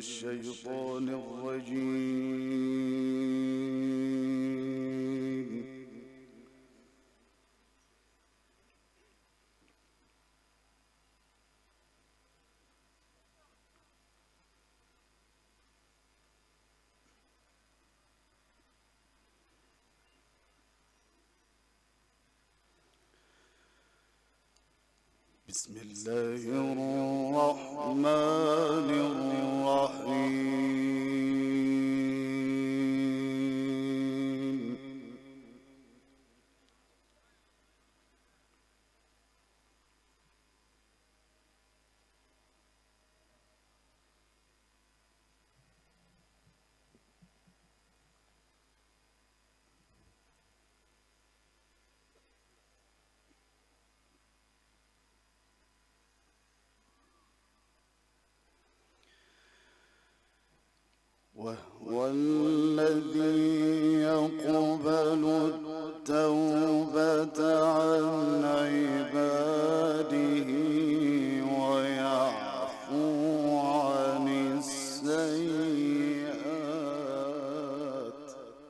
الشيطان الرجيم. بسم الله الرحمن الرحيم. وهو الذي يقبل التوبة عن عباده ويعفو عن السيئات.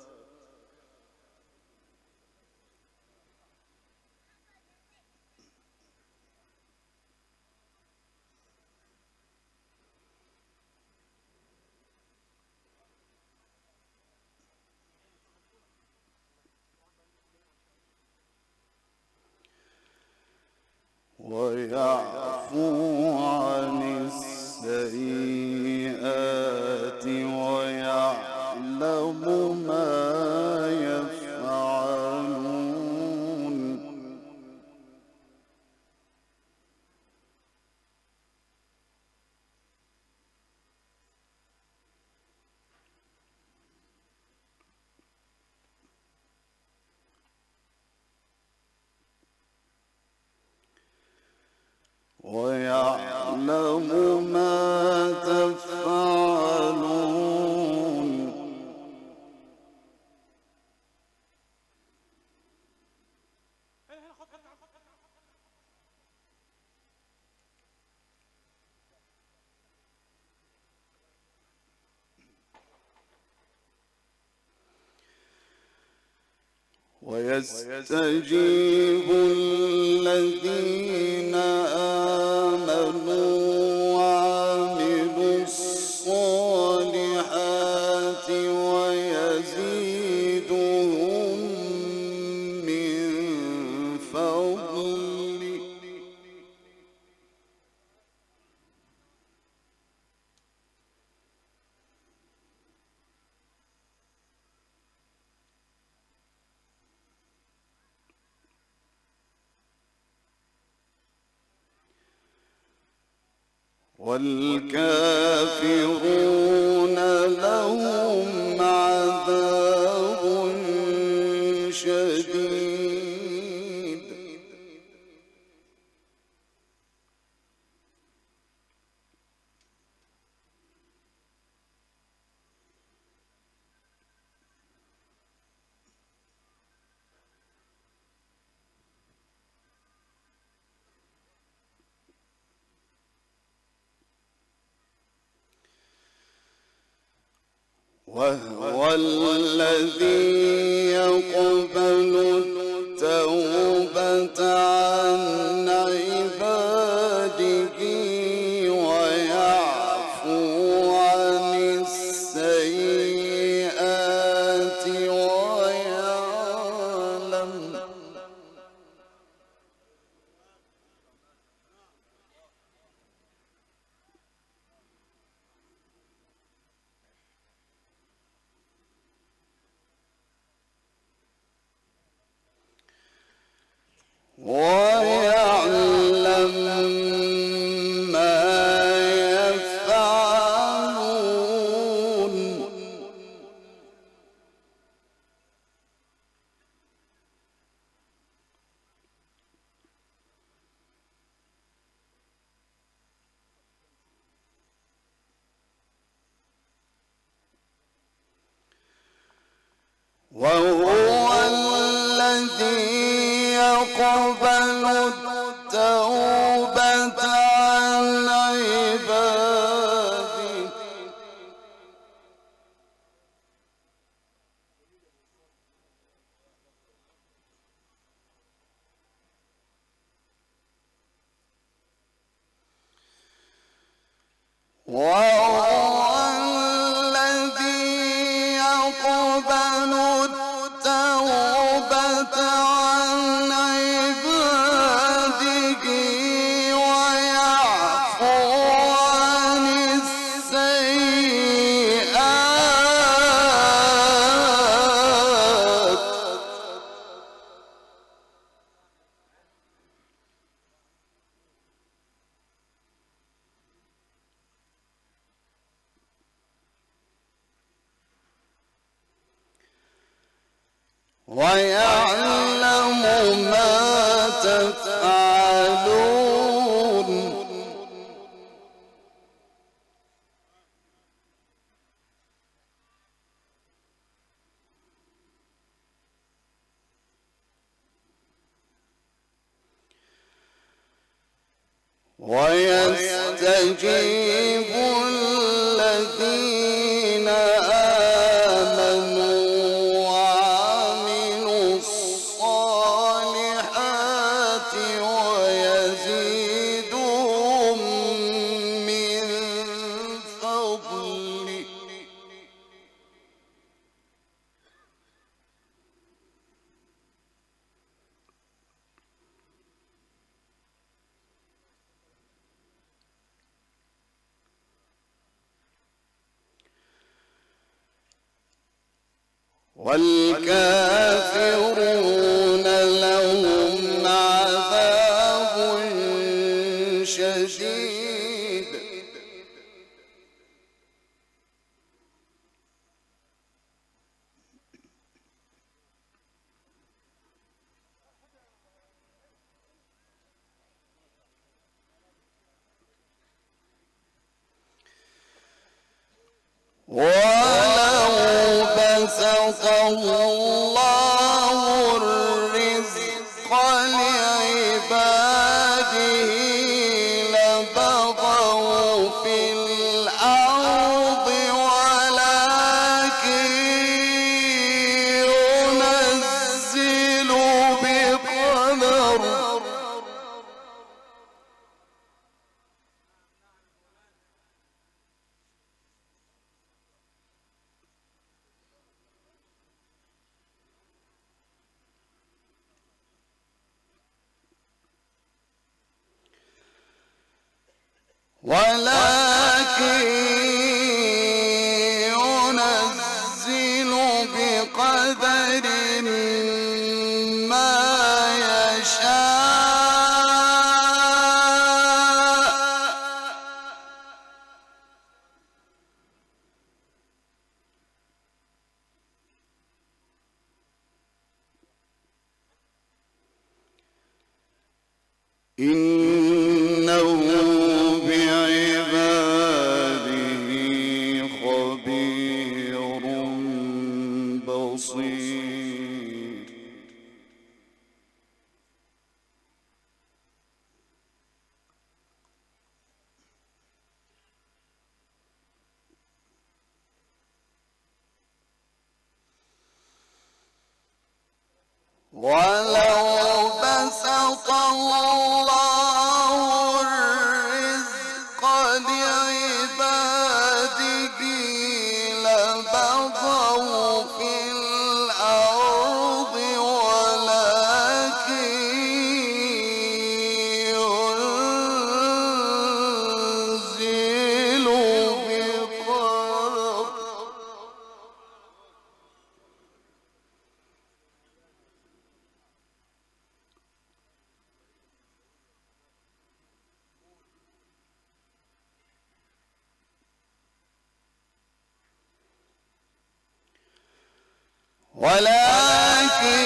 ويعفو عن السيئات ويعلم ما يفعلون. ويعلم ما تفعلون. ويستجيب الذين آمنوا وعملوا الصالحات ويزيدهم من فضله. والكافرون لهم عذاب شديد. وهو الذي يقبل التوبة عن عباده ويعفو عن السيئات ويعلم ما يفعلون. وهو الذي يقبل التوبة عن عباده وهو الذي يقبل التوبة عن عباده ويعفو عن السيئات. ويعلم ما تفعلون. ويستجيب الذين آمنوا وعملوا الصالحات ويزيدهم من فضله. والكافرون لهم عذاب شديد. ولو بسط الله الرزق لعباده لبغوا في الأرض ولكن ينزل بقدر. ولكن ينزل بقدر ما يشاء. إنه بعباده خبير بصير. ولو بسط الله الرزق لعباده لبغوا في الأرض ولكن ينزل بقدر. ولكن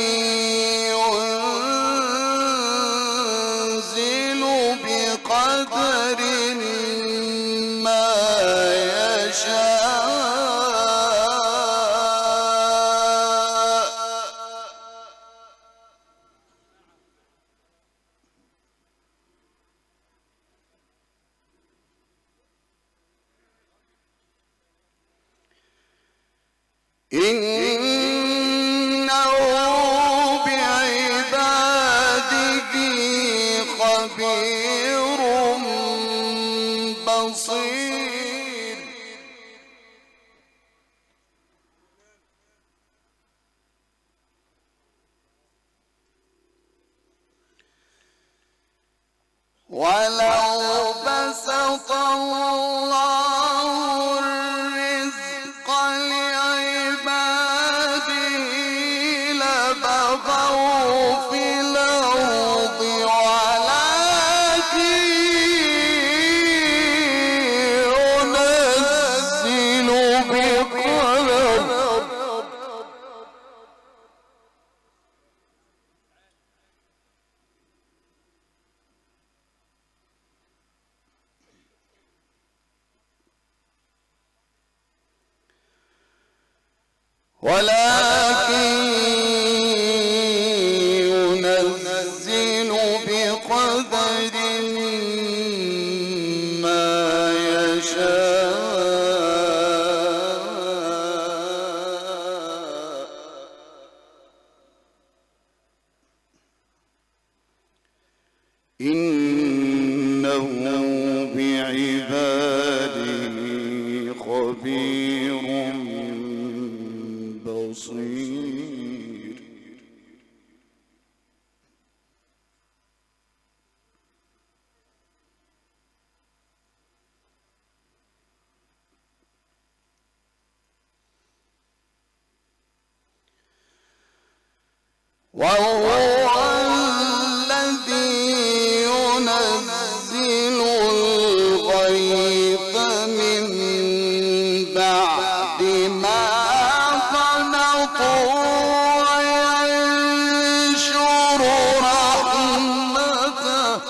ينزل بقدر ما يشاء. إنه بعباده خبير بصير. الله الرزق لعباده لبغوا في الأرض ولكن ينزل بقدر ما يشاء إنه بعباده خبير بصير وهو الذي ينزل الغيث من بعد ما قنطوا وينشر رحمته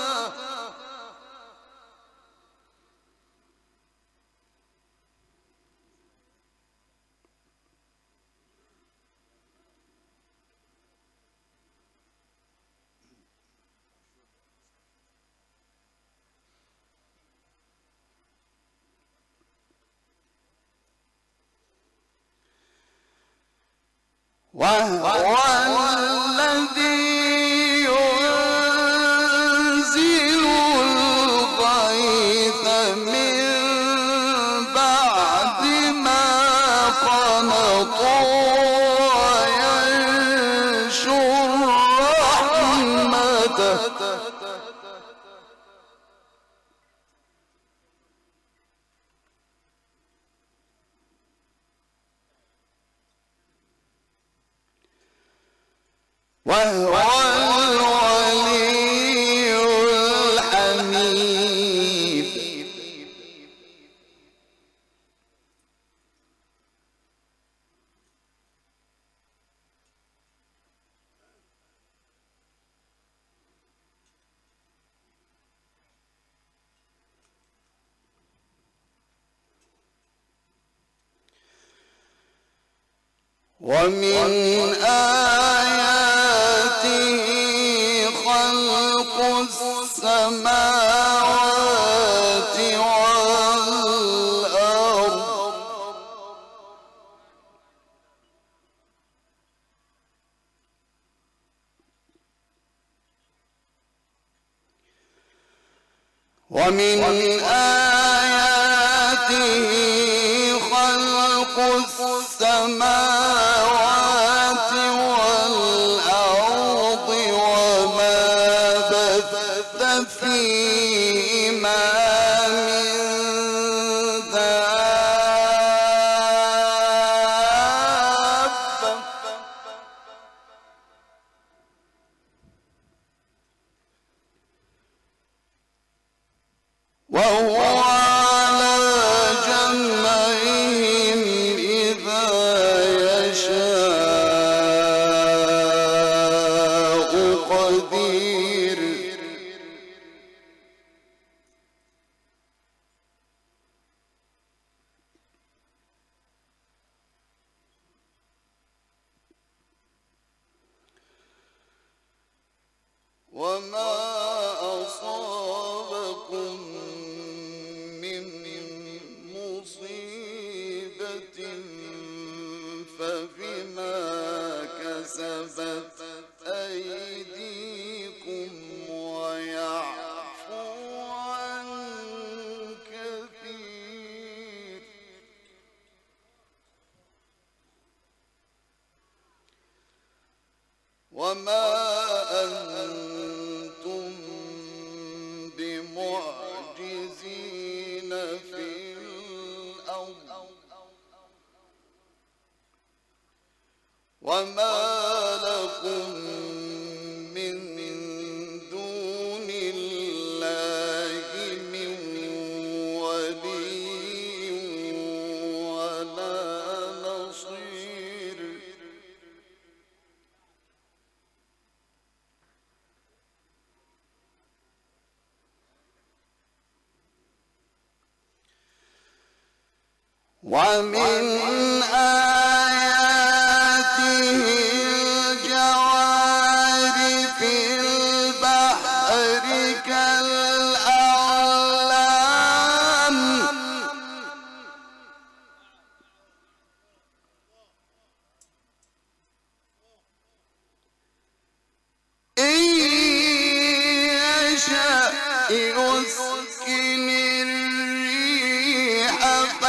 وهو الذي ينزل الغيث من بعد ما قنطوا وينشر رحمته وهو الولي الحميد ومن خلق السماوات والأرض ومن آياته خلق السماوات والأرض وما بث فيهما من دابة وهو على جمعهم إذا يشاء قدير وما أصابكم من مصيبة فبما كسبت أيديكم ويعفو عن كثير وما أنتم بمعجزين في الأرض وما لكم من دون الله من ولي ولا نصير ومن آياته الجوار في البحر كالأعلام إن يشأ يسكن الريح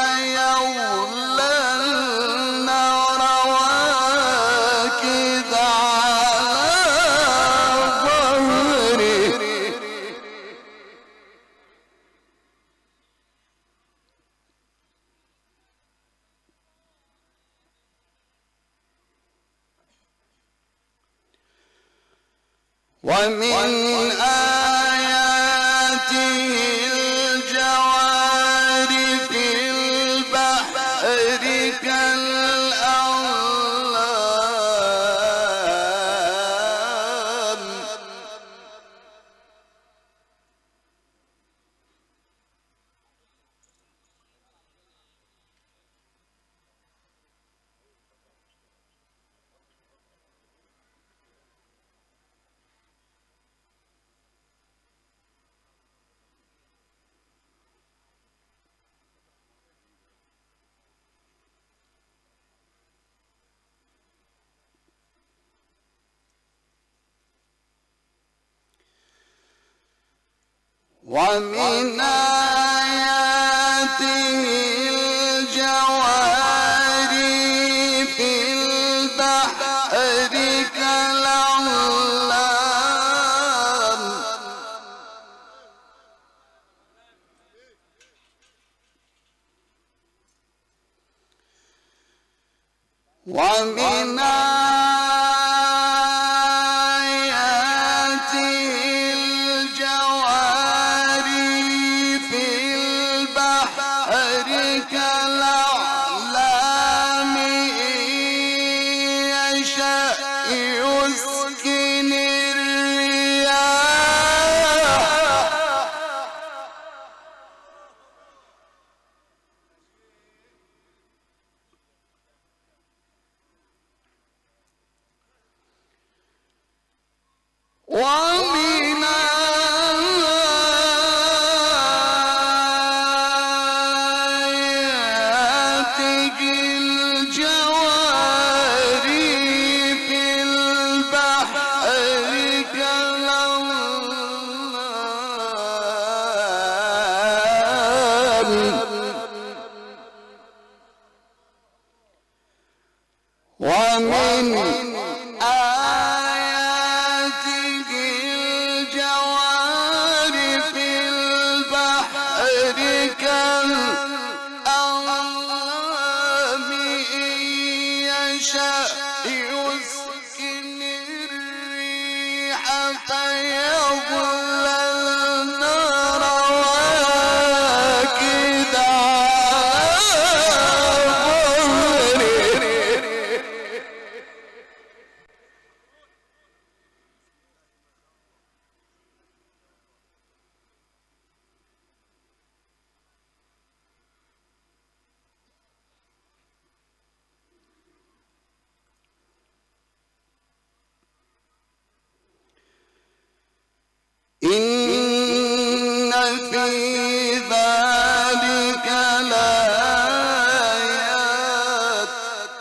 فيظللن رواكد على ظهره ومن آياته الجوار في البحر كالأعلام ومن آياته الجوار في البحر كالأعلام ومن آياته الجوار في البحر كالأعلام إن يشأ يسكن الرياح ومن آياته الجوار في البحر كالأعلام ومن آياته الجوار في البحر كالأعلام إن يشأ يسكن الريح فيظللن رواكد على ظهره إن في ذلك لآيات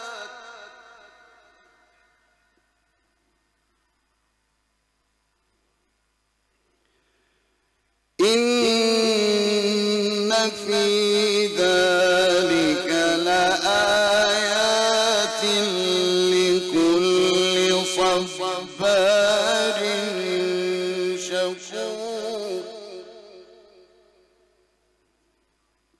إن في ذلك لآيات لكل صبار شكور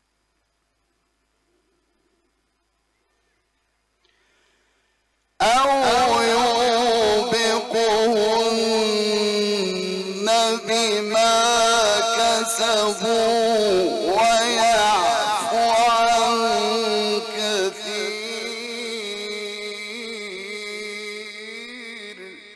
حسبوا ويعفو عن كثير.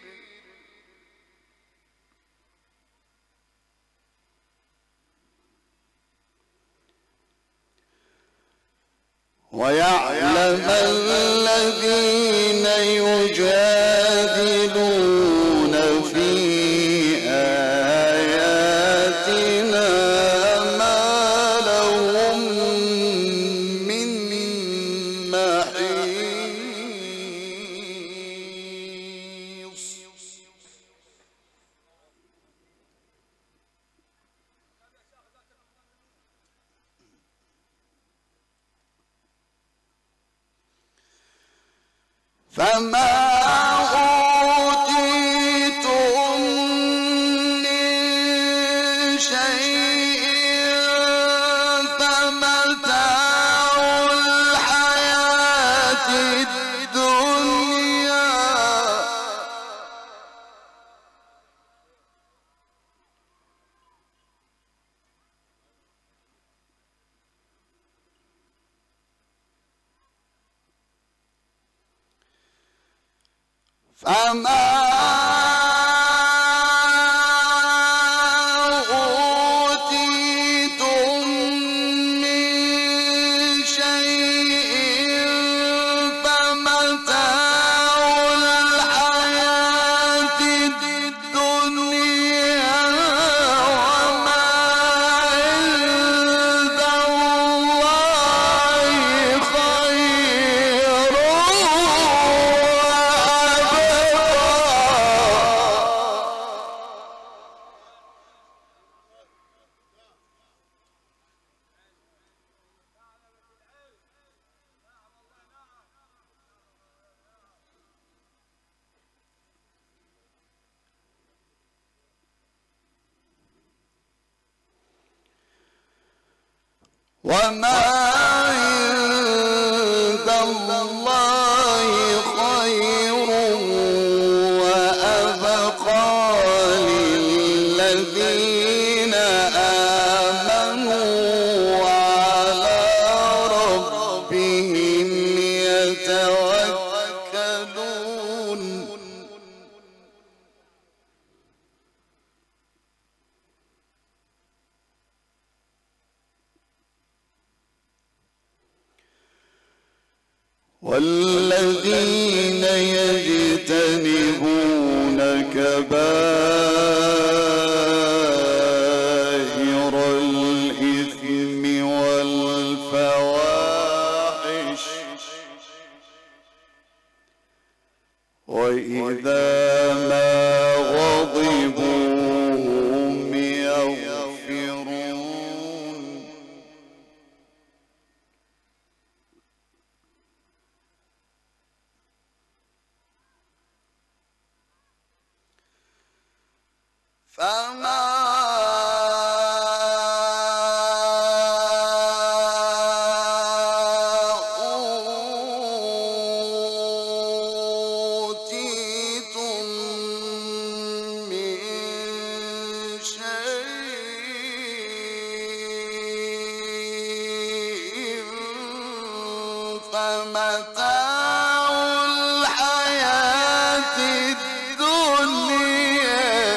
ويعلم الذين يجادلون في آياتنا ما لهم من محيص. فما أوتيتم من شيء فمتاع الحياة الدنيا فما أوتيتم من شيء فمتاع الحياة الدنيا وما عند الله خير وما عند الله خير وأبقى للذين آمنوا وعلى ربهم يتوكلون. والذين يجتنبون كبائر الإثم والفواحش وإذا ما غضبوا هم يغفرون. فما أوتيتم من شيء فمتاع الحياة الدنيا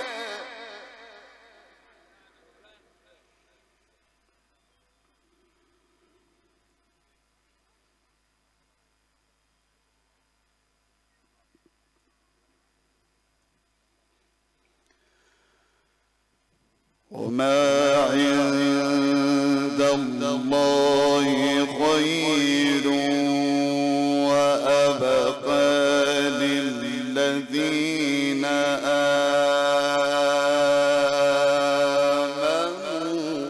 وما عند الله خير وأبقى للذين آمنوا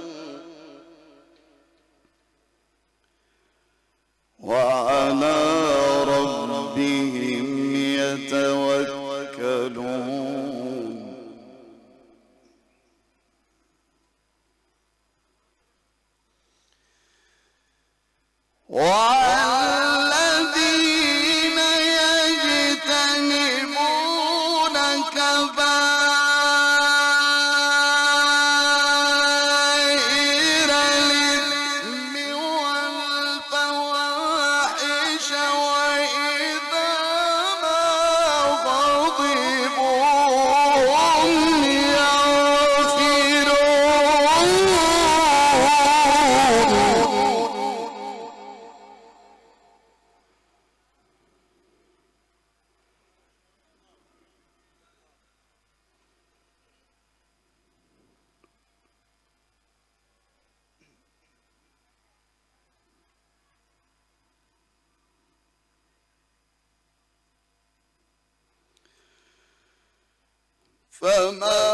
وعلى ربهم يتوكلون. والذين يجتنبون كبائر فما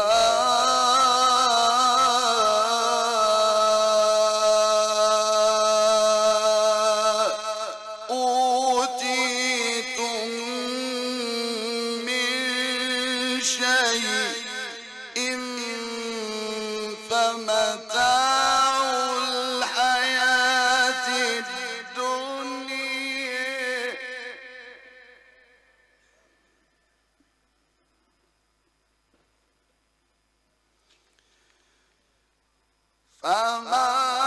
أوتيتم من شيء فمتاع الحياة الدنيا فما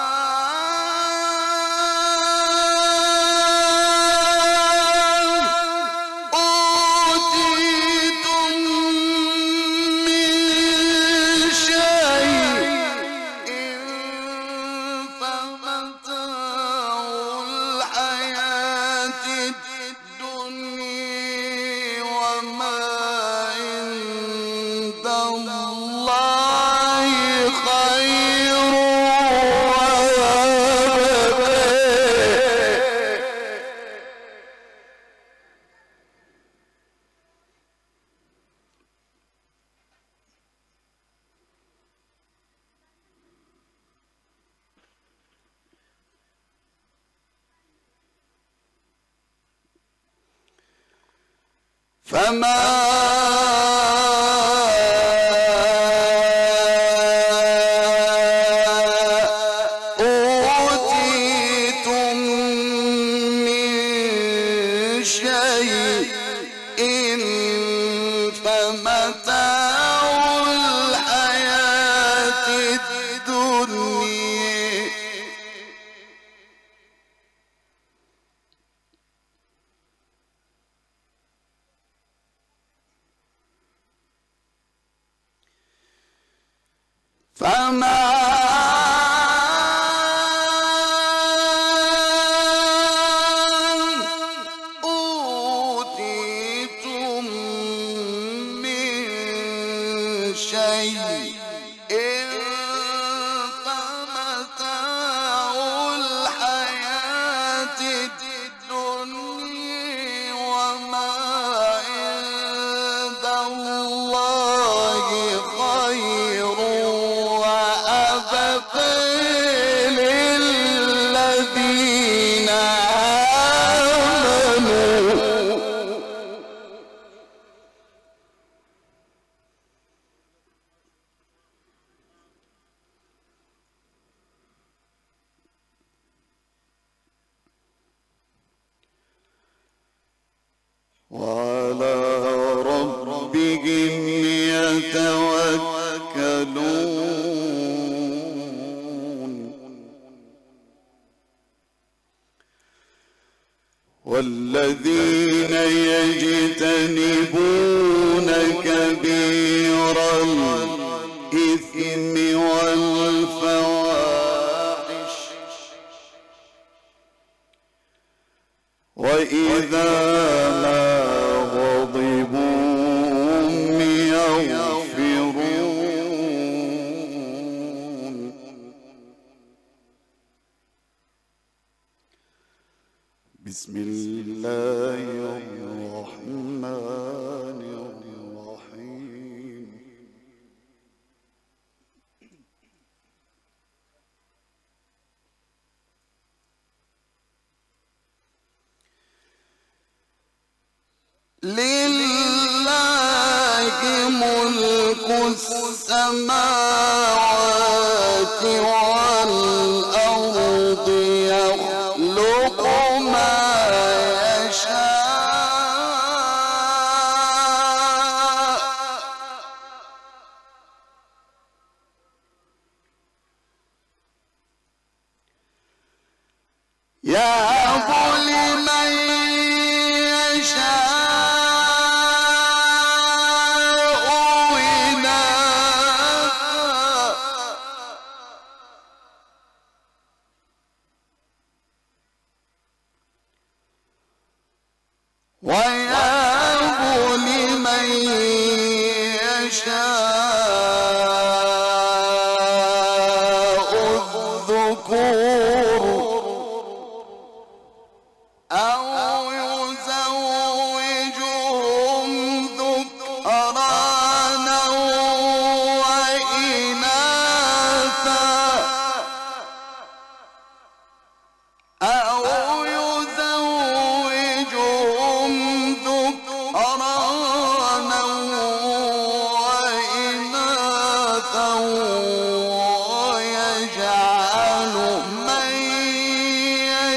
أوتيتم من شيء فمتاع الحياة الدنيا فما أوتيتم من شيء فمتاع الحياة الدنيا وما عند الله خير للذين آمنوا وعلى ربهم يتوكلون والذين يجتنبون كبير الإثم والفواحش وإذا ما غضبوا هم يغفرون بسم الله الرحمن الرحيم لله ملك السماوات والأرض يخلق ما يشاء يهب لمن يشاء ويهب لمن يشاء الذكور أو يزوجهم ذكرانا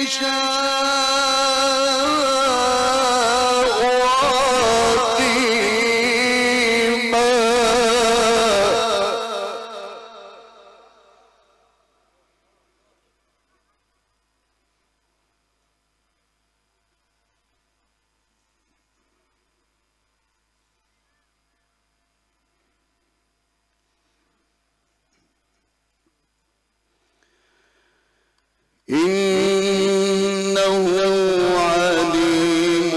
إنه عليم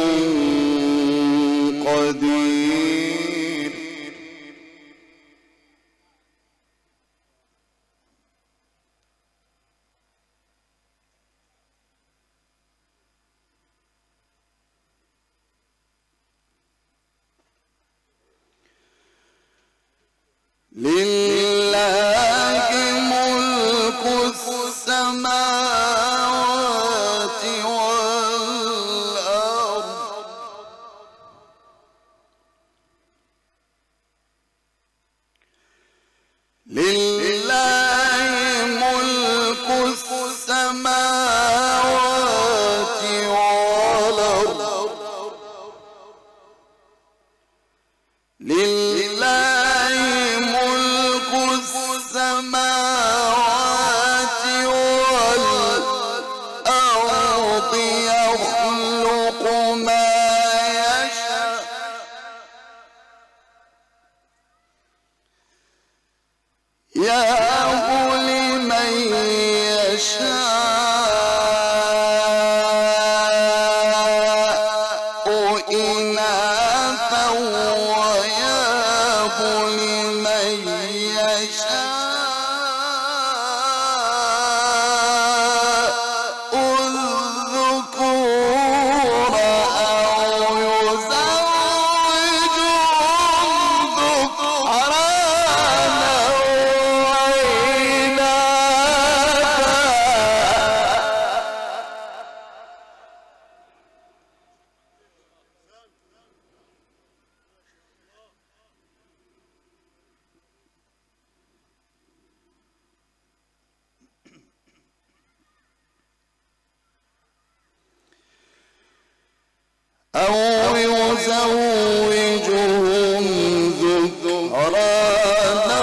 قدير. لله ملك السماوات والأرض لله ملك السماوات والأرض لله ملك السماوات والأرض يخلق ما يشاء يهب لمن يشاء إناثا ويهب لمن يشاء الذكور أو يزوجهم ذكرانا أو يزوجهم ذكرانا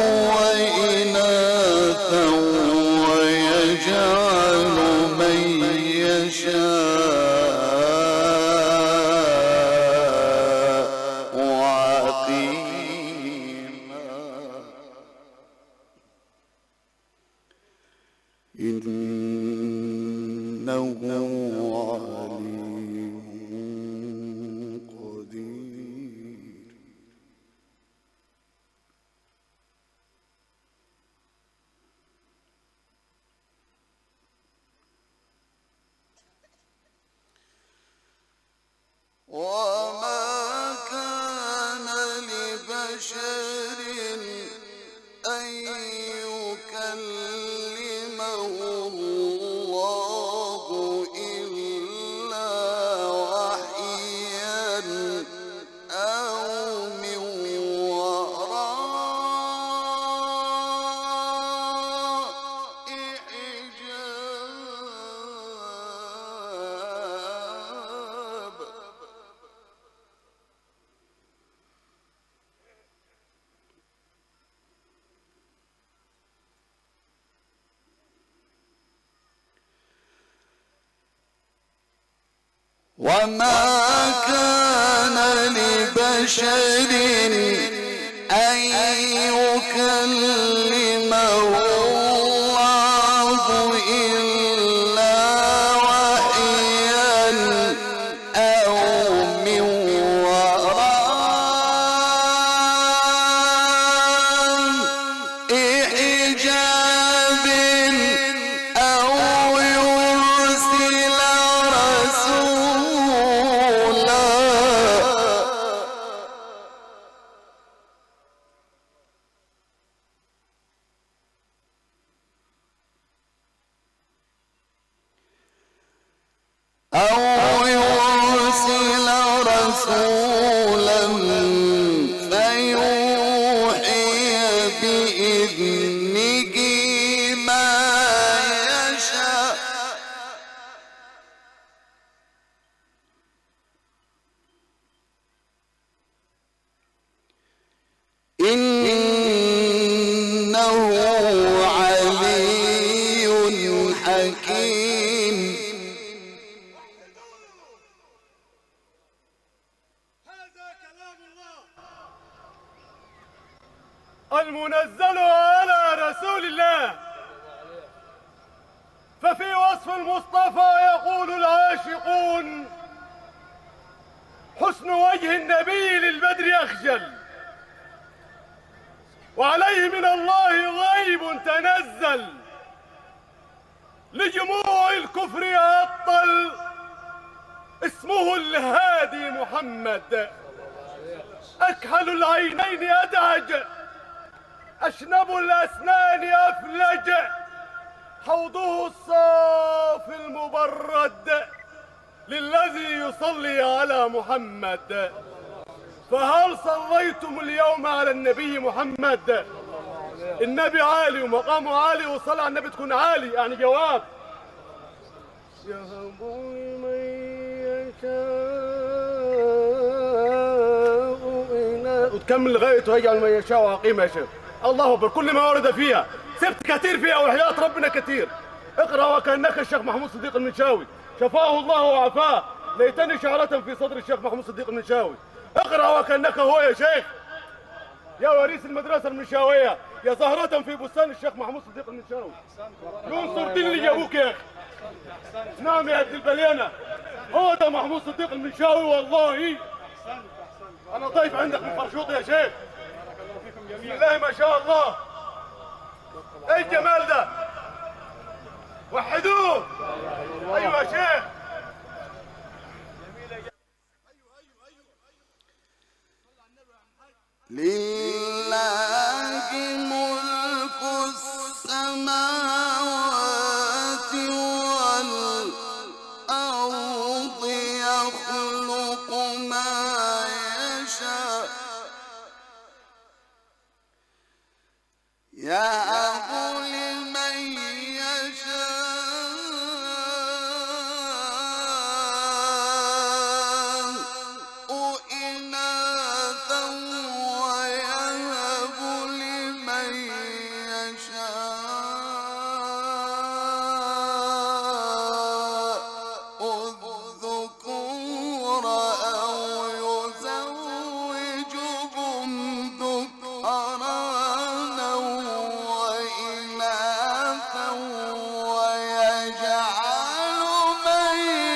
وإناثا ويجعل من يشاء عقيما. إنه عليم قدير. وما كان لبشر أن يكلمه الله إلا وحيا أو من وراء حجاب. وما كان لبشر أن يكلمه الله إلا وحيا أو من وراء حجاب أو يرسل رسولا علي حكيم. هذا كلام الله المنزل على رسول الله. ففي وصف المصطفى يقول العاشقون: حسن وجه النبي للبدر أخجل، وعليه من الله غيب تنزل، لجموع الكفر يعطل، اسمه الهادي محمد. أكحل العينين أدعج، أشنب الأسنان أفلج، حوضه الصافي المبرد للذي يصلي على محمد. فهل صليتم اليوم على النبي محمد؟ النبي عالي ومقامه عالي، والصلاة على النبي تكون عالي، يعني جواب. يهب لمن يشاء إناثا، وتكمل لغاية ويجعل من يشاء عقيما. يا شيخ الله أكبر، كل ما ورد فيها سبت كثير فيها، وحياة ربنا كثير. اقرأ وكأنك الشيخ محمود صديق المنشاوي، شفاه الله وعافاه. ليتني شعرة في صدر الشيخ محمود صديق المنشاوي. اقرأ وكأنك هو يا شيخ، يا وريث المدرسة المنشاوية، يا زهرة في بستان الشيخ محمود صديق المنشاوي. ينصر دين اللي جابوك يا أخي. نعم يا ابن البليانة، هو ده محمود صديق المنشاوي. والله أنا ضيف عندك من فرشوط يا شيخ. بسم الله ما شاء الله، ايه الجمال ده؟ وحدوه. ايوه يا شيخ. لله ملك السماوات والأرض يخلق ما يشاء يهب لمن يشاء إناثا ويهب لمن يشاء الذكور أو يزوجهم ذكرانا وإناثا ويجعل من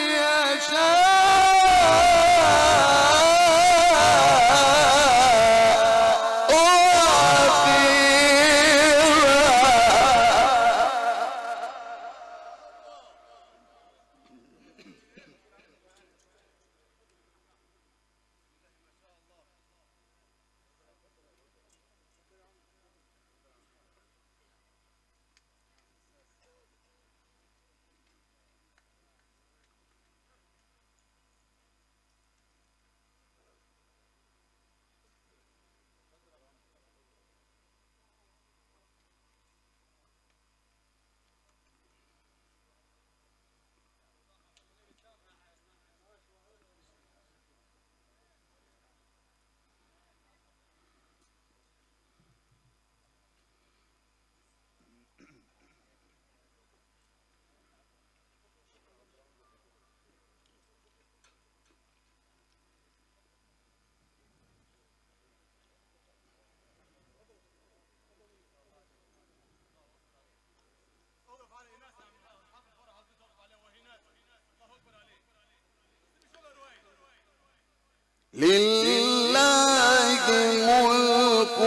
لله ملك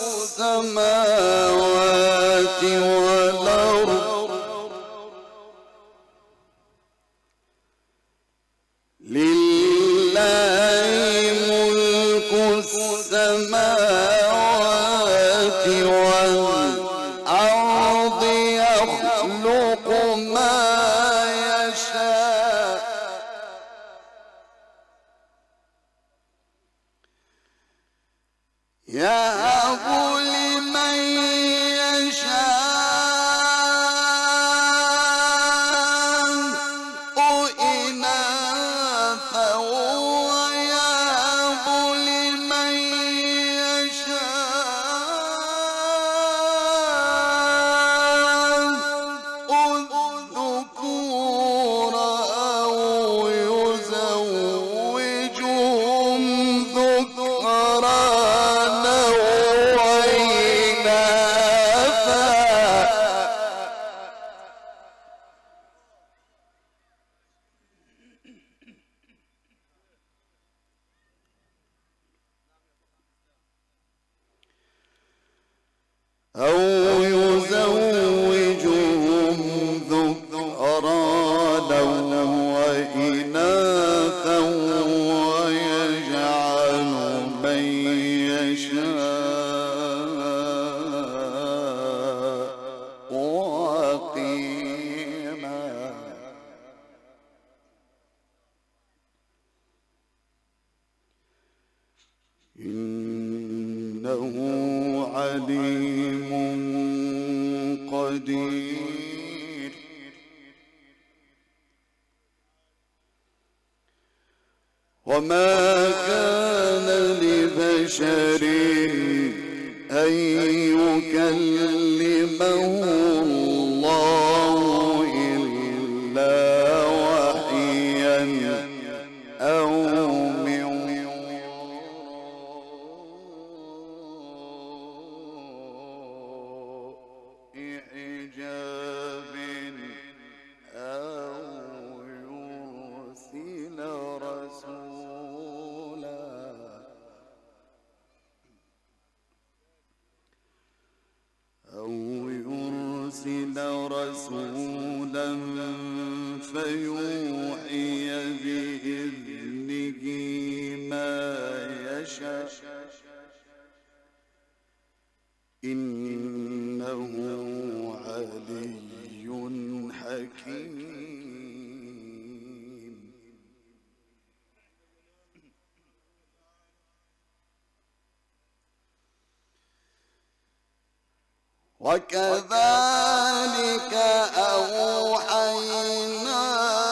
السماوات والأرض لله ملك السماوات والأرض يخلق ما يشاء يهب لمن يشاء أو يزوجهم ذكرانا وإناثا ويجعل من يشاء عقيما. إنه عليم قدير. وما كان لبشر أن يكلمه الله إلا وحيا أو من إعجاب أو يرسل رسولا فيوحي بإذنه ما يشاء. إنه علي حكيم. وكذلك أوحينا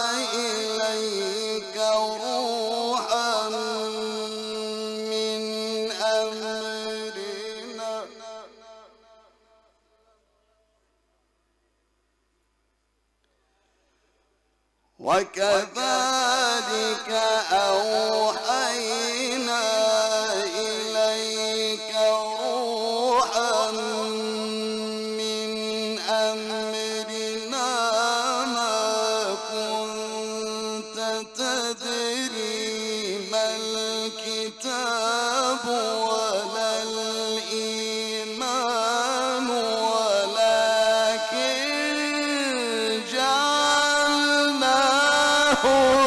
إليك روحا من أمرنا وكذلك أوحينا إليك روحا من أمرنا ما كنت تدري ما الكتاب ولا الإيمان ولكن جعلناه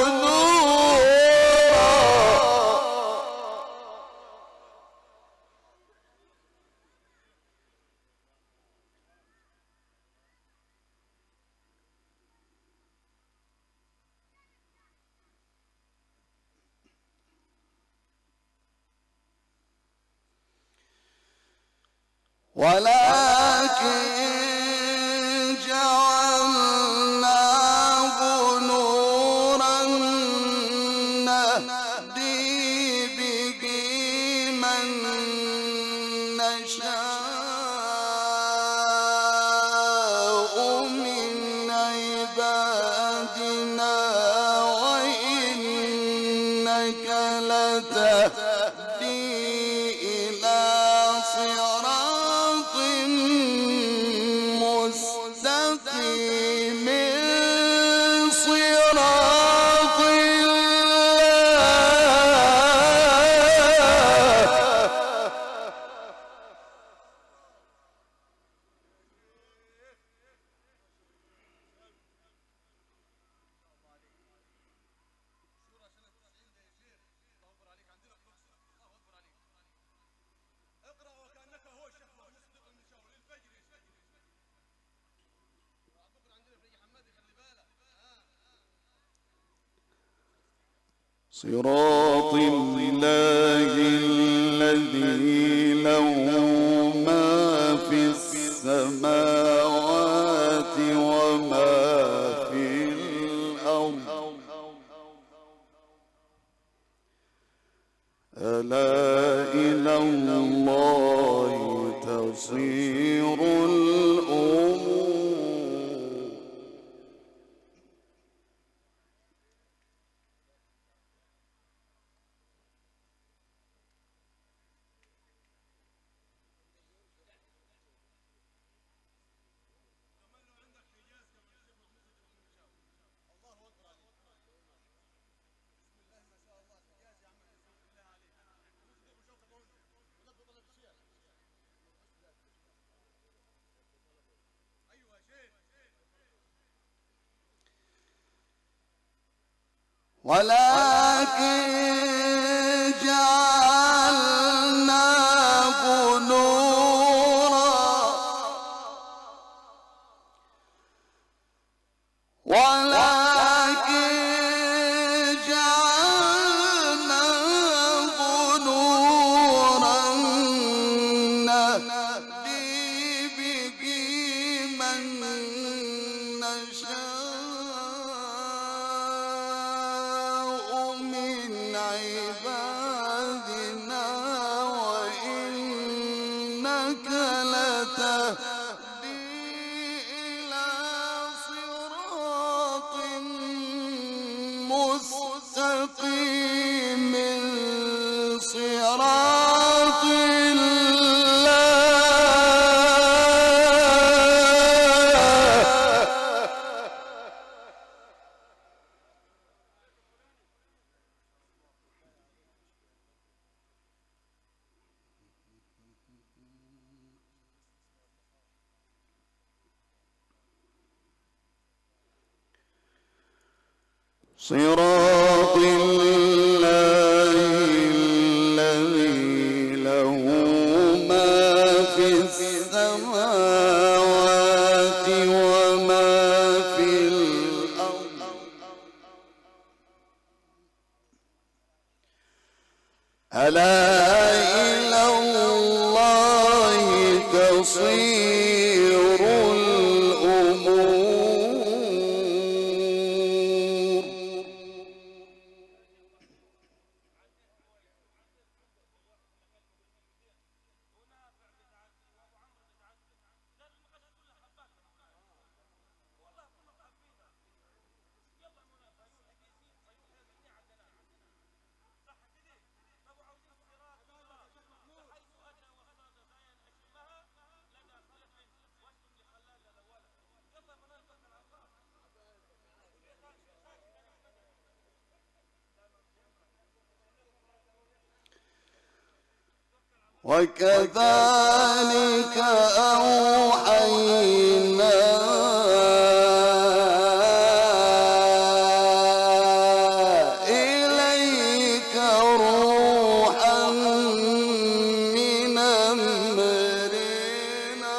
نورا نهدي به من نشاء من عبادنا وإنك لتهدي إلى صراط مستقيم صراط صراط الله الذي له ما في السماوات وما في الأرض ألا إلى الله تصير الأمور. ولكن جعلناه نورا نهدي به من نشاء من عبادنا وإنك لتهدي إلى صراط مستقيم صراط صراط الله الذي له ما في السماوات وما في الأرض ألا إلى الله تصير الأمور. وكذلك أوحينا إليك روحا من أمرنا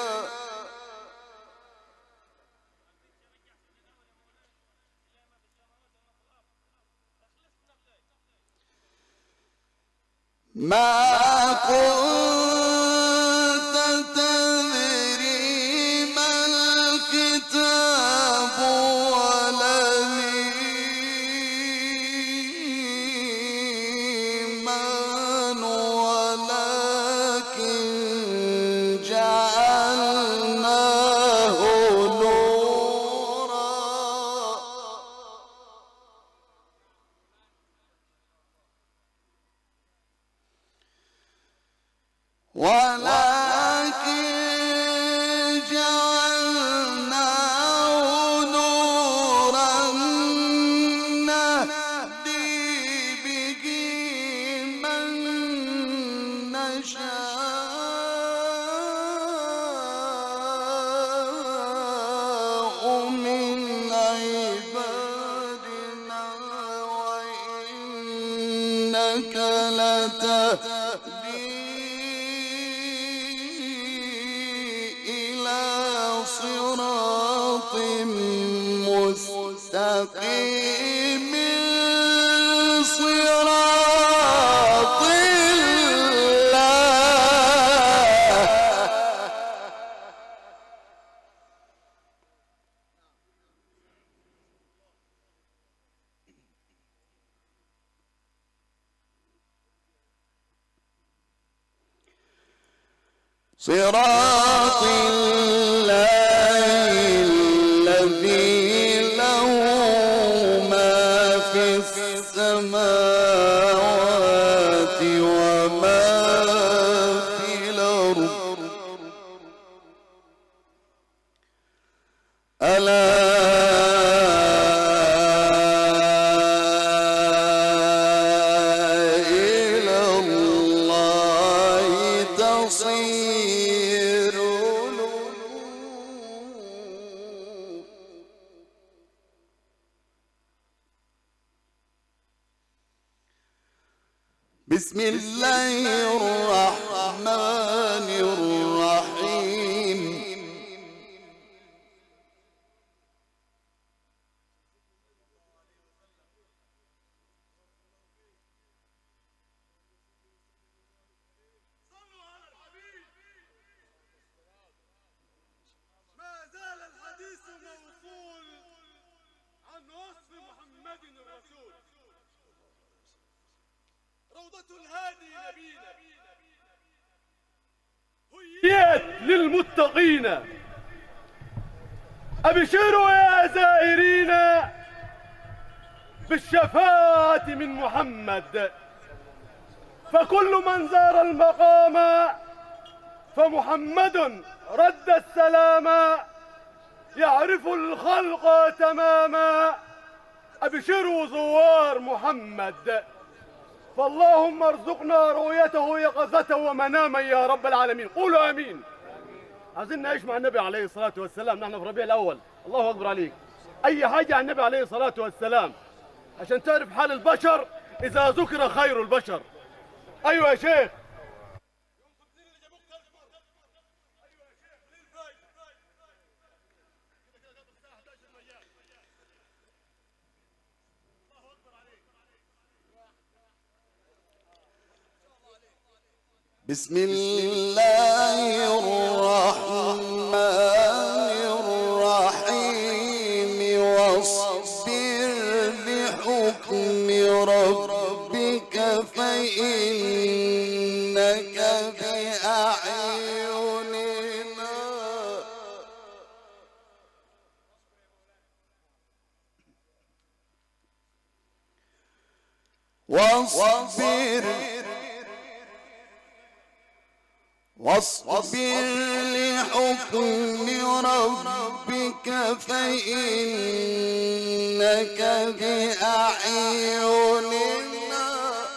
ما كنت تدري ما الكتاب ولا الإيمان ولكن جعلناه نورا نهدي به من نشاء من عبادنا وإنك لتهدي صراط مستقيم صراط الله. صراط الله الذي له ما في السماوات وما في الأرض ألا إلى الله تصير الأمور. بسم الله الرحمن الرحيم ما زال الحديث موصول عن وصف محمد الرسول روضة الهادي نبينا هيئت للمتقين أبشروا يا زائرين بالشفاعة من محمد فكل من زار المقام فمحمد رد السلام يعرف الخلق تماما أبشروا زوار محمد فاللهم ارزقنا رؤيته يقظة ومناما يا رب العالمين. قولوا امين. عايزين نعيش مع النبي عليه الصلاة والسلام. نحن في ربيع الاول. الله اكبر عليك. اي حاجة عن النبي عليه الصلاة والسلام عشان تعرف حال البشر اذا ذكر خير البشر. ايوه يا شيخ. بسم الله الرحمن الرحيم واصبر لحكم ربك فإنك بأعيننا واصبر لحكم ربك فإنك بأعيننا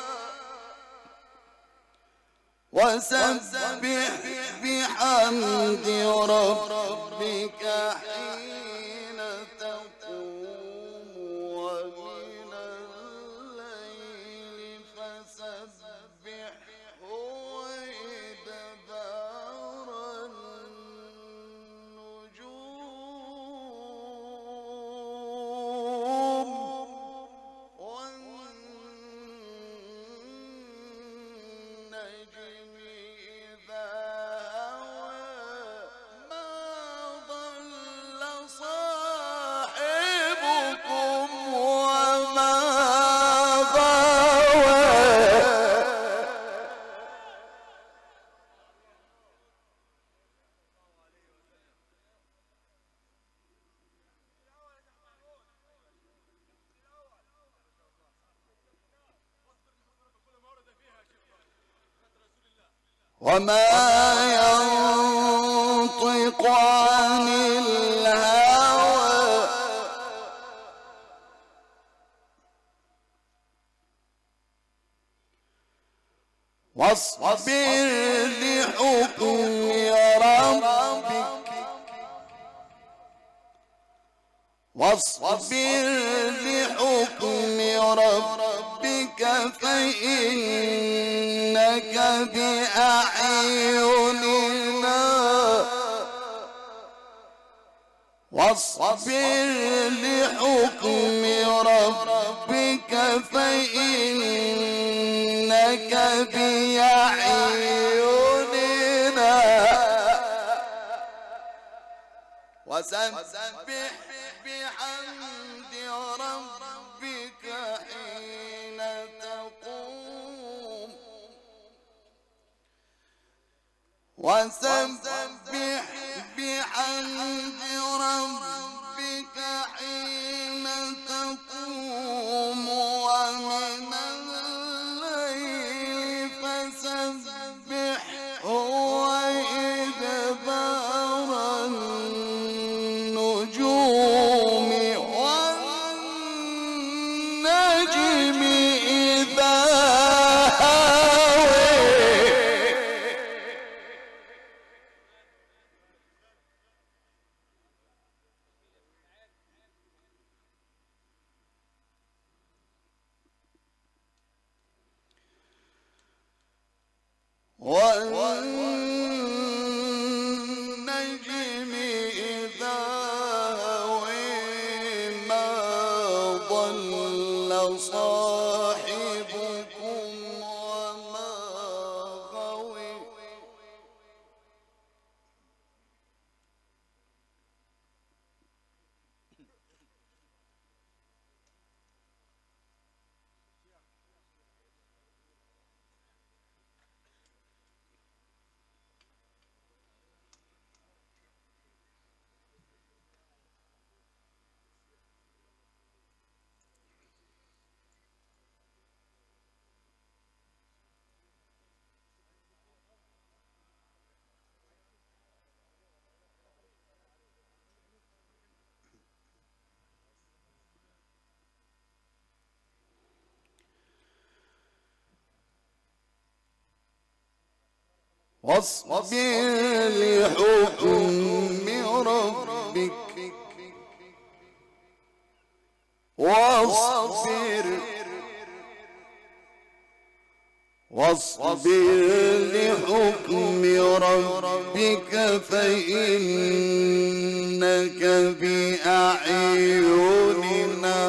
وسبح بحمد ربك حين تقوم ومن الليل فسبحه وإدبار النجوم والنجم إذا هوى ما ضل صاحبكم وما غوى. وما ينطق عن الهوى واصبر لحكم ربك فإنك بأعيننا واصبر لحكم ربك فإنك بأعيننا وسبح بحمد ربك حين تقوم وسبح بحمد ربك حين تقوم ومن الليل فسبحه وإدبار النجوم والنجم إذا هوى. والنجم إذا هوى ما ضل صاحبكم وما غوى. واصبر لحكم ربك واصبر لحكم ربك فإنك بأعيننا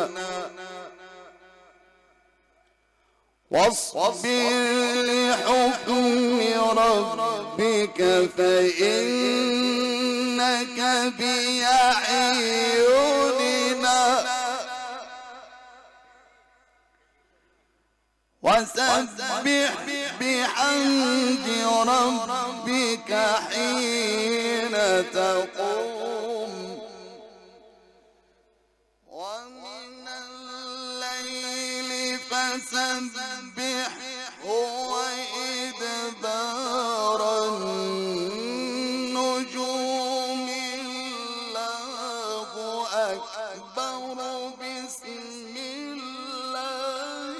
واصبر لحكم ربك فإنك بأعيننا وسبح بحمد ربك حين تقوم ومن الليل فسبحه وإدبار النجوم الله أكبر. بسم الله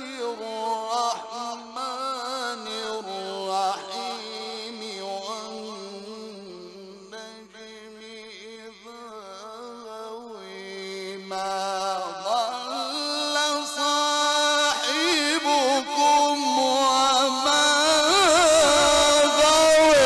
الرحمن الرحيم والنجم إذا هوى ما ضل صاحبكم وما غوى.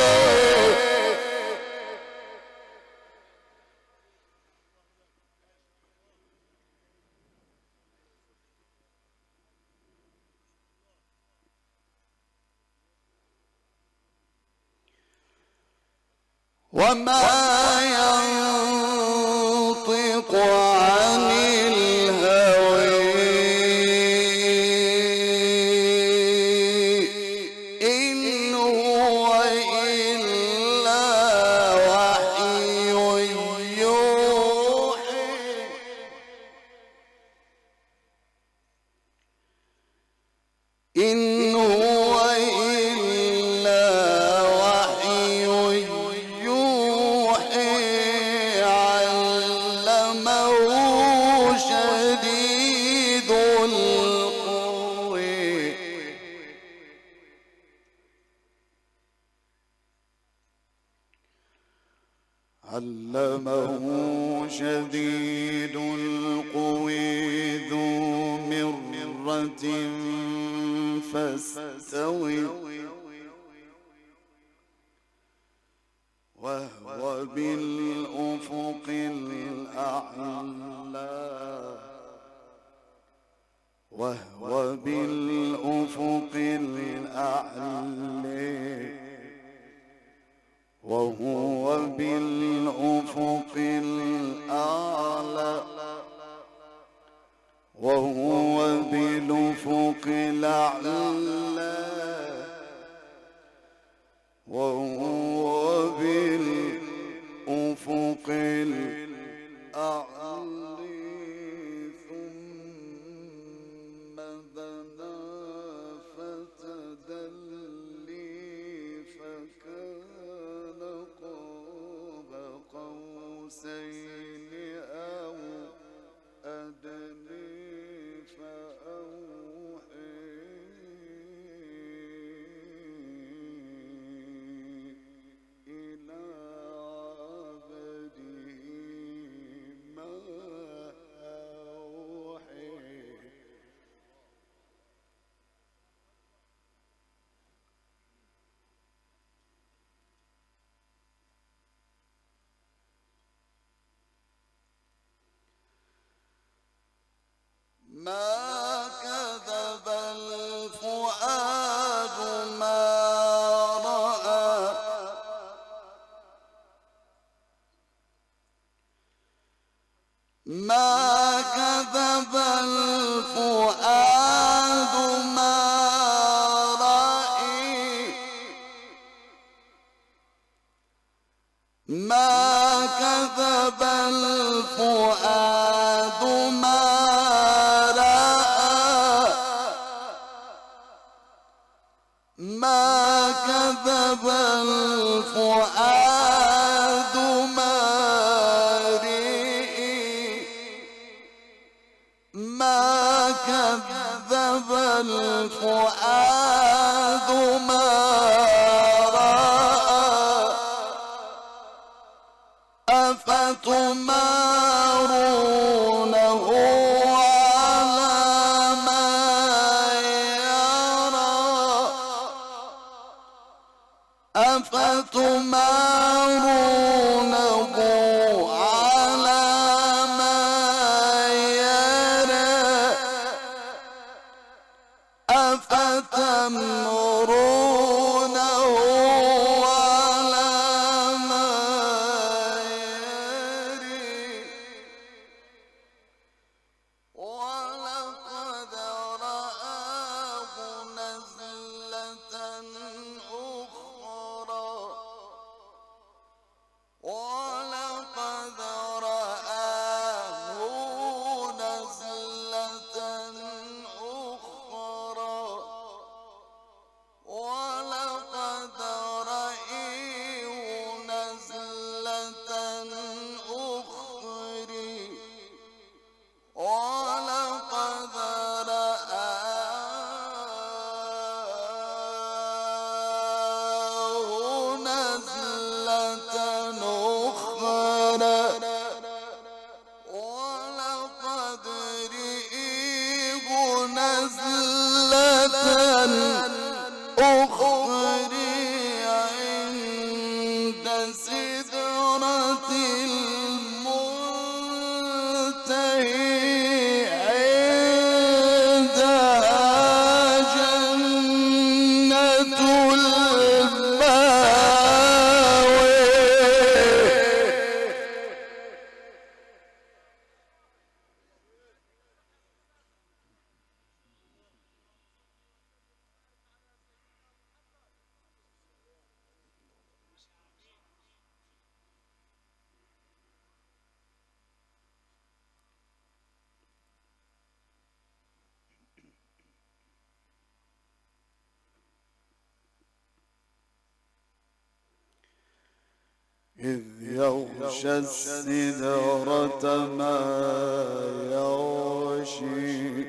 وما ينطق عن الهوى إن هو إلا وحي يوحى. إن هو إلا وحي يوحى علمه شديد القوى علمه شديد القوى ذو مرة فاستوي وهو بالأفق الأعلى وهو بالأفق الأعلى وهو بالأفق الأعلى وهو بالأفق الأعلى وهو بالأفق الأعلى ثم دنا فتدلي فكان قاب قوسين أو أدنى فأوحى إلى عبده ما أوحى. الفؤاد ما رئي ما كذب الفؤاد ما رأى أفتمارونه على ما يرى أفتمارونه على ما يرى أفتمرونه على ما يرى ولقد رآه نزلة أخرى ولقد رآه نزلة أخرى ولقد رأيه نزلة أخرى ولقد رآه نزلة أخرى ولقد رئيه نزلة أخرى عند سدرة المنتهى عندها جنة المأوى إذ يغشى السدرة ما يغشي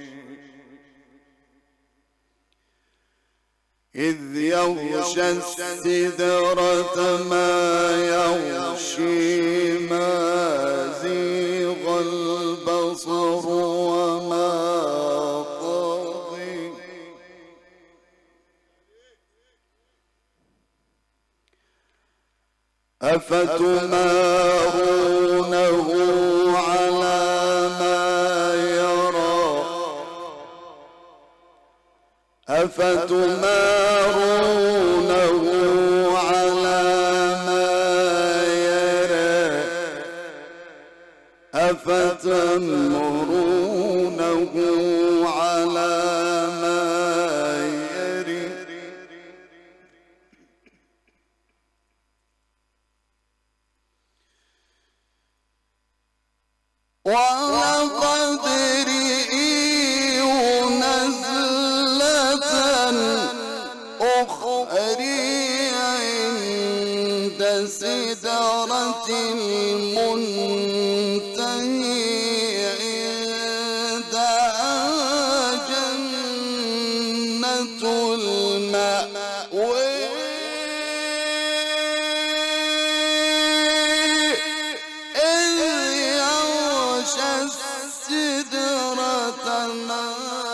إذ يغشى السدرة ما يغشي ما زيغ البصر وما طغى أفتمارونه على ما يرى أفتمارونه على ما يرى أفتمرونه على ما يرى ولقد رئيه نزلة أخرى عند سدرة المنتهى عندها جنة المأوى إذ يغشى السدرة ما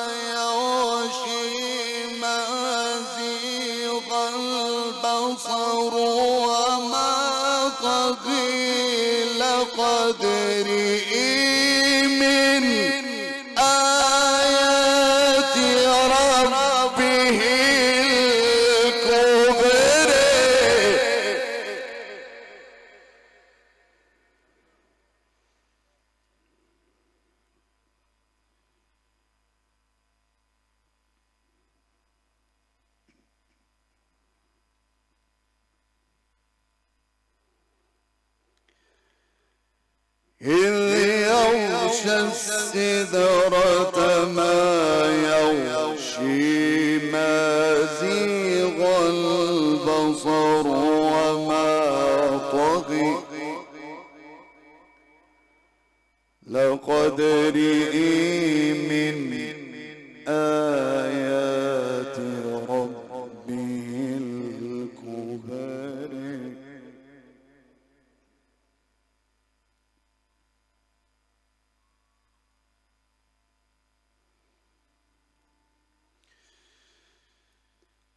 يغشي ما زيغ البصر وما طغى لقد رئي من آيات ربه الكبرى إذ يغشى السدرة ما يغشي ما زيغ البصر وما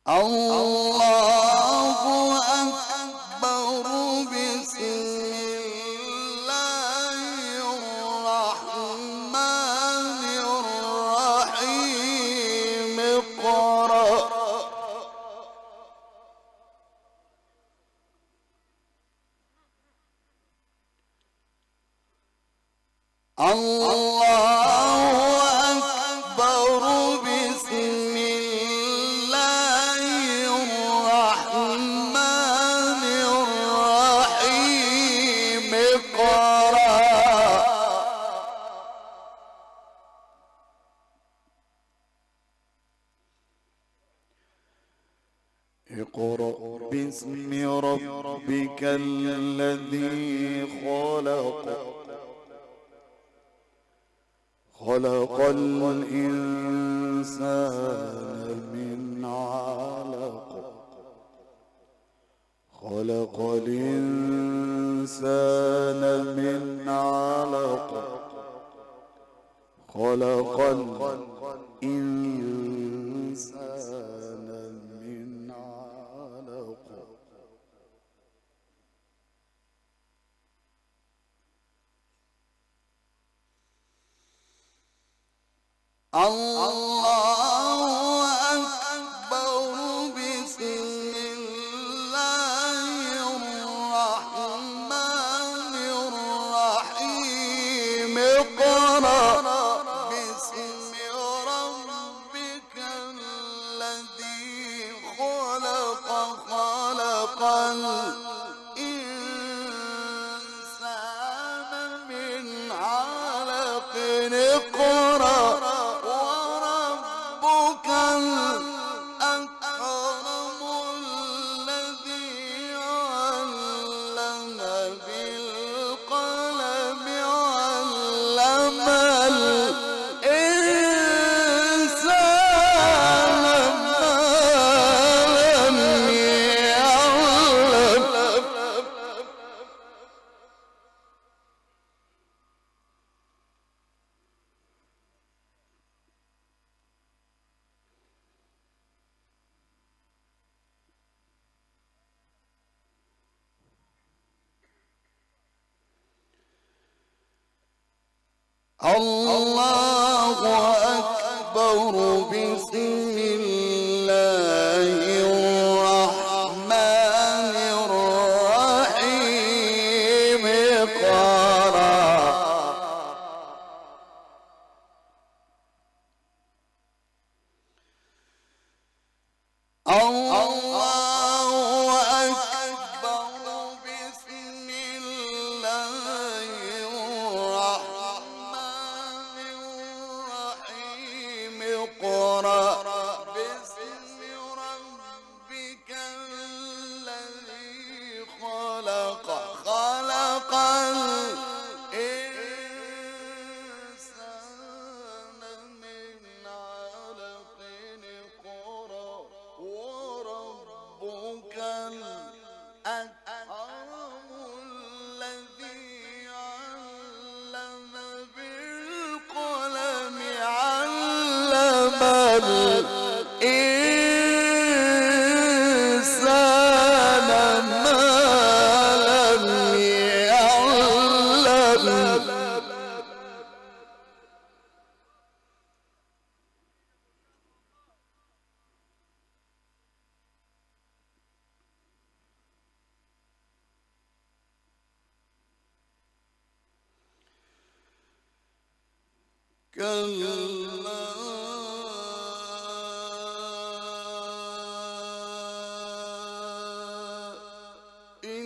الله أكبر بسم الله الرحمن الرحيم اقرأ الله أكبر بسم الله الرحمن الرحيم اقرأ اقرأ باسم ربك الذي خلق خلق الإنسان من علق خلق الإنسان من علق خلق الإنسان من علق الله أكبر بسم الله الرحمن الرحيم اقرأ باسم ربك الذي خلق خلق الإنسان من علق اقرأ وربك الأكرم الذي علم بالقلم علم الإنسان ما لم يعلم الله أكبر بسم الله الرحمن الرحيم اقرأ الله أكبر بسم الله الرحمن الرحيم اقرأ باسم ربك الذي خلق خلق الإنسان من علق اقرأ وربك الأكرم الذي علم بالقلم علم الإنسان ما لم يعلم كلا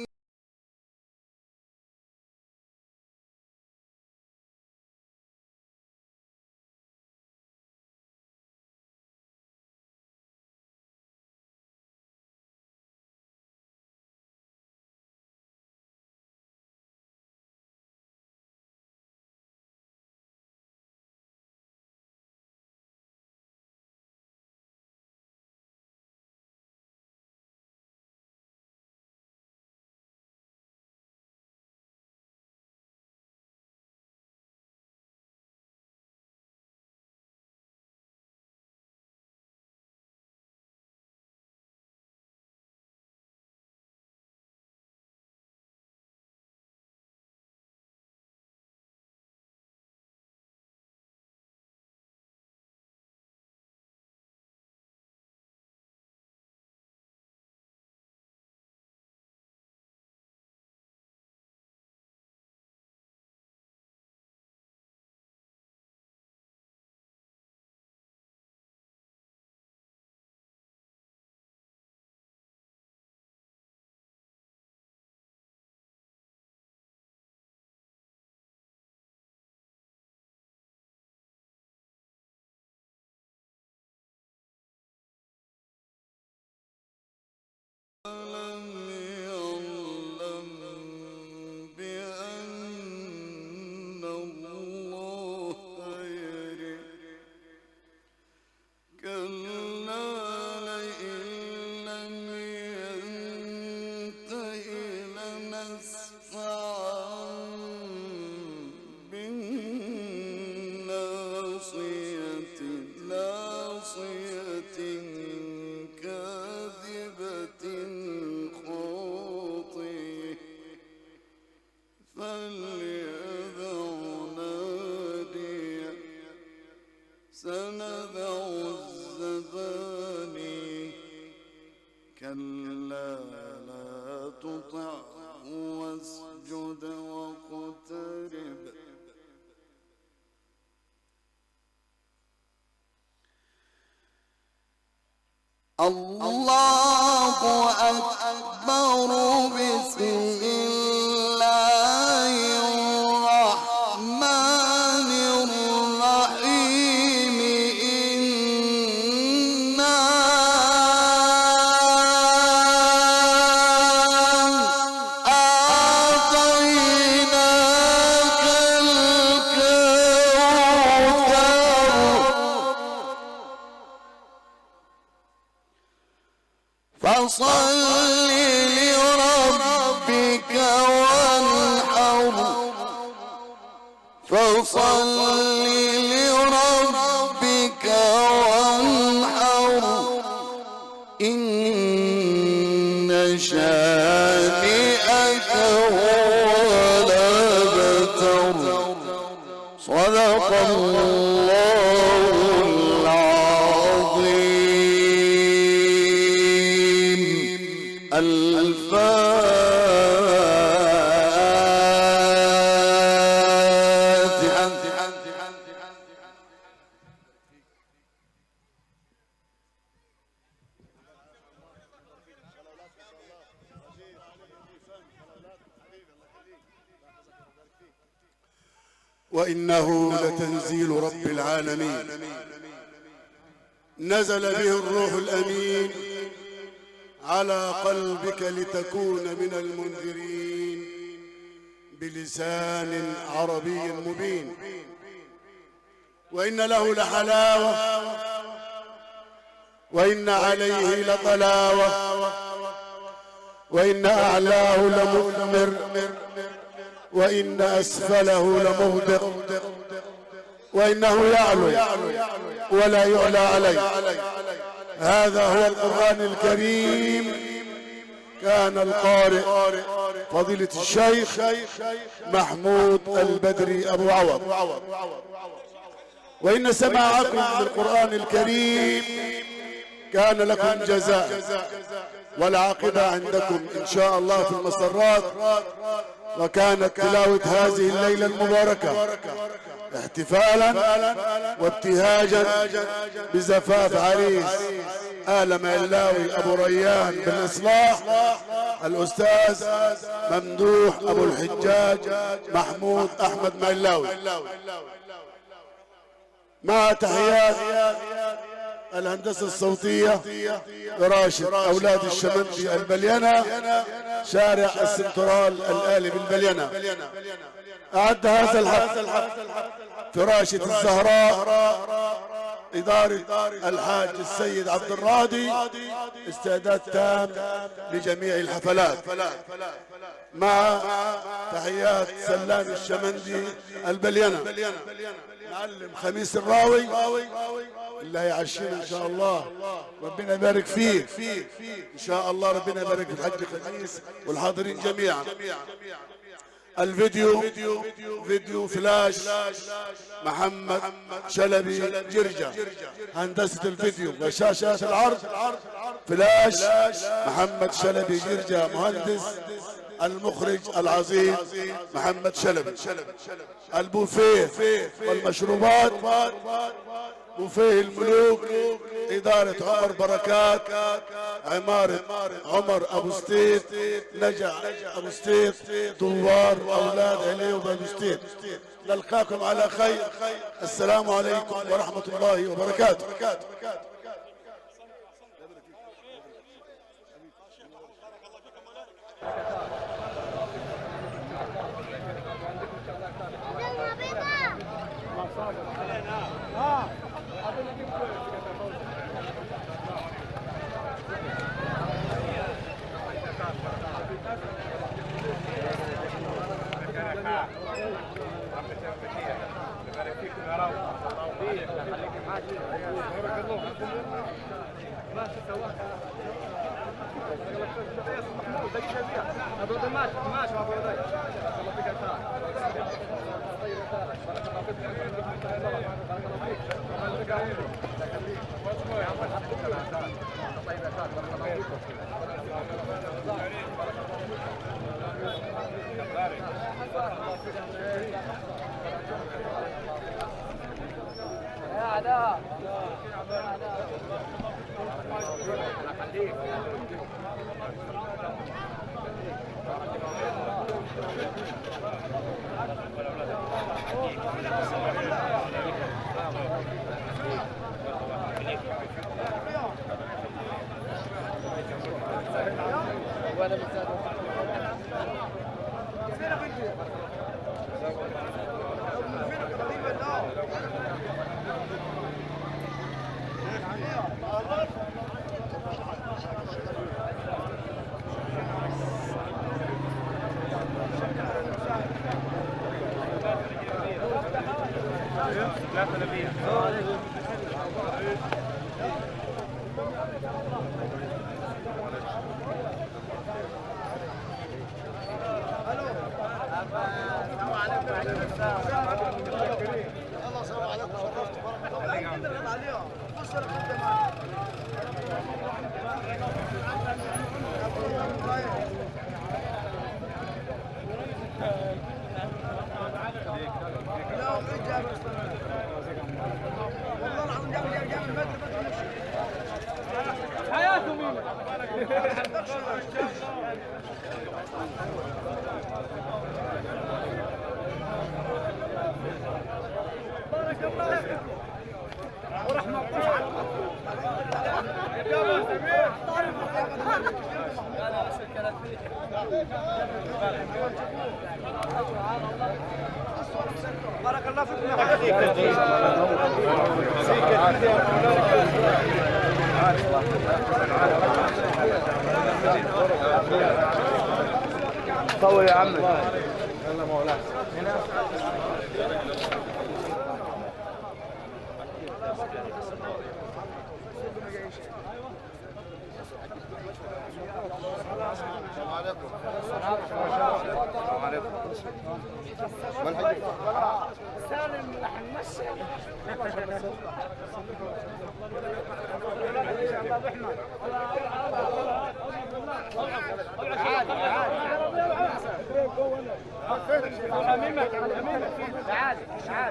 سندع الزباني كلا لا تطعه واسجد واقترب الله أكبر بسم الله الرحمن الرحيم إنا أعطيناك الكوثر فصل لربك وانحر فصل لربك وانحر إن شانئك هو الأبتر صدق الله العظيم. وإنه لتنزيل رب العالمين نزل به الروح الأمين على قلبك لتكون من المنذرين بلسان عربي مبين. وإن له لحلاوة وإن عليه لطلاوة وإن أعلاه لمثمر وإن أسفله لمهبط وإنه يعلو ولا يعلى عليه. هذا هو القرآن الكريم. كان القارئ فضيلة الشيخ محمود البدري أبو عوض. وإن سماعكم للقرآن الكريم كان لكم جزاء والعاقبة عندكم إن شاء الله في المسرات. وكانت تلاوة هذه الليلة المباركة احتفالا وابتهاجا بزفاف عريس آل ميلاوي أبو ريان بن إصلاح الأستاذ ممدوح أبو الحجاج محمود أحمد ميلاوي، مع تحيات الهندسة الصوتية راشد أولاد الشمندي البلينة شارع السنترال الآلي بالبلينة. أعد هذا الحفل فراشة الزهراء إدارة الحاج السيد عبد الراضي استعداد تام لجميع الحفلات، مع تحيات سلام الشمندي البلينة معلم خميس الراوي اللي هيعشينا ان شاء الله. ربنا يبارك فيه ان شاء الله. ربنا يبارك في الحاج خميس والحاضرين جميعا. الفيديو فيديو فلاش محمد شلبي جرجة. هندسة الفيديو وشاشات العرض فلاش محمد شلبي جرجة. مهندس المخرج العظيم محمد شلبي. البوفيه والمشروبات بوفيه الملوك إدارة عمر بركات، عمارة عمر أبو ستيت، نجع أبو ستيت، دوار أولاد عليوب أبو ستيت. نلقاكم على خير. السلام عليكم ورحمة الله وبركاته. يبارك فيكم يا رب. خليك معاك. بارك الله فيكم. طول يا عمي. يلا مولانا. السلام عليكم. سالم المشي. تعال تعال.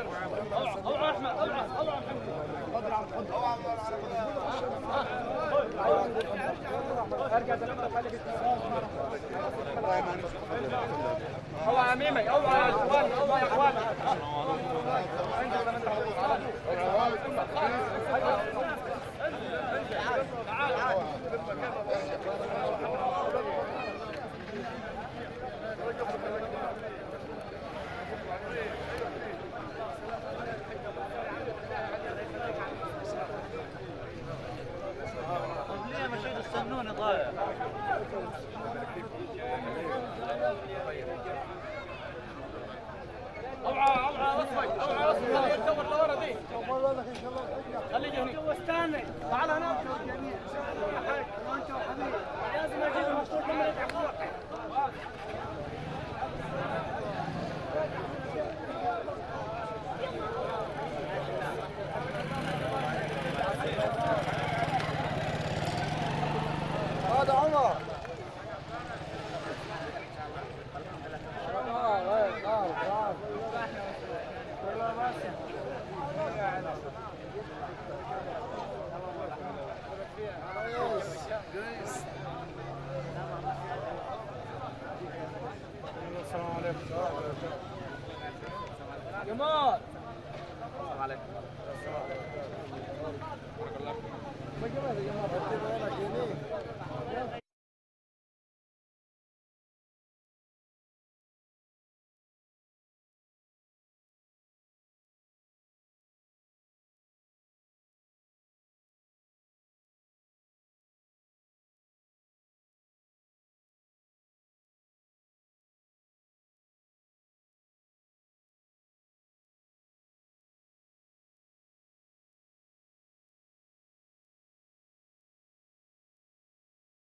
هو عميمي هو يا اخوان هو يا اخوان ليه مشيتوا تستنوني ضايع اوعى اصفك اوعى اصفك خليه يدور لورا دي خليه يجي هنا واستنى تعال هنا لازم اجيب المشروع كله يتعبون